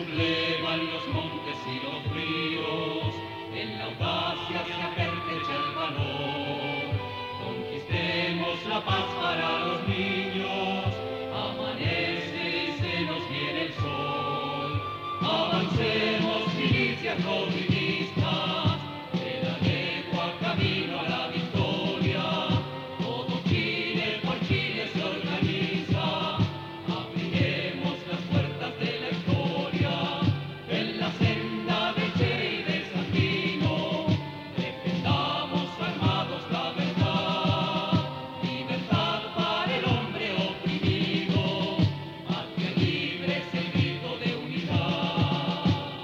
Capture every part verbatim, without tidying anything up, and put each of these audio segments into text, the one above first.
sublevan los montes y los ríos, en la audacia se apertecha el valor. Conquistemos la paz para los niños, amanece y se nos viene el sol. Avancemos, milicias rodriguistas, de la legua camino a la victoria. Todo Chile por Chile se organiza, abriremos las puertas de la historia. En la senda de Che y de Sandino, defendamos armados la verdad. Libertad para el hombre oprimido, patria libre es el grito de unidad.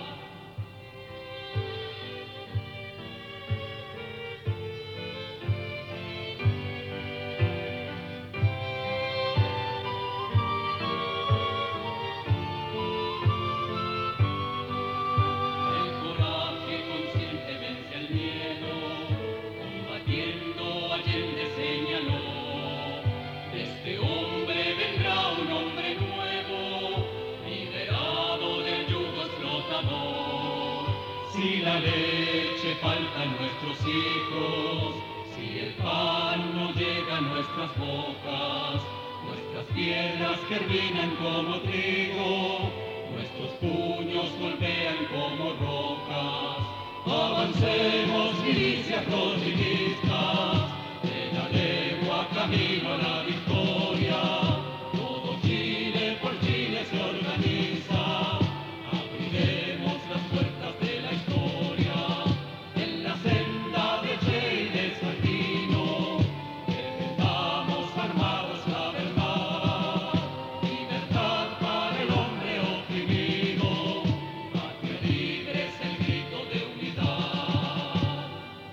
El coraje consciente vence al miedo, combatiendo Allende señaló. De este hombre vendrá un hombre nuevo, liberado del yugo explotador. Si la leche falta a nuestros hijos, si el pan no llega a nuestras bocas, nuestras piedras germinan como trigo, nuestros puños golpean como rocas. Avancemos, milicias rodriguistas, de la legua camino a la victoria. Todo Chile por Chile se organiza, abriremos las puertas de la historia. En la senda de Che y de Sandino, defendamos armados la verdad. Libertad para el hombre oprimido, patria libre es el grito de unidad.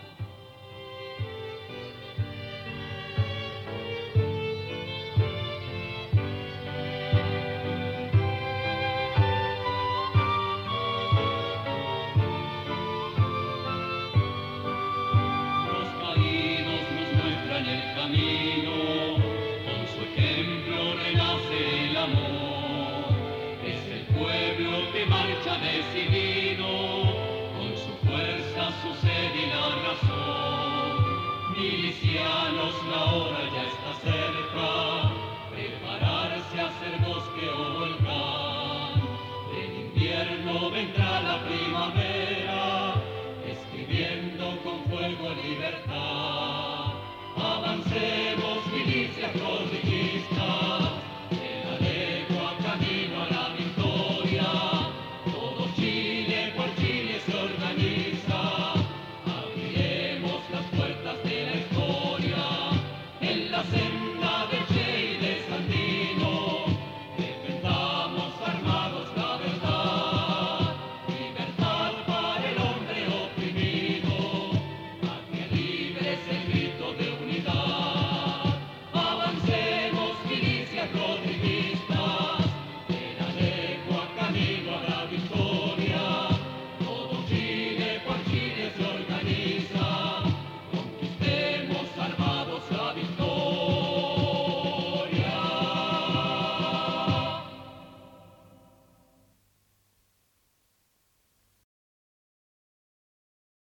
Los caídos nos muestran el camino, con su ejemplo renace el amor. Es el pueblo que marcha decidido.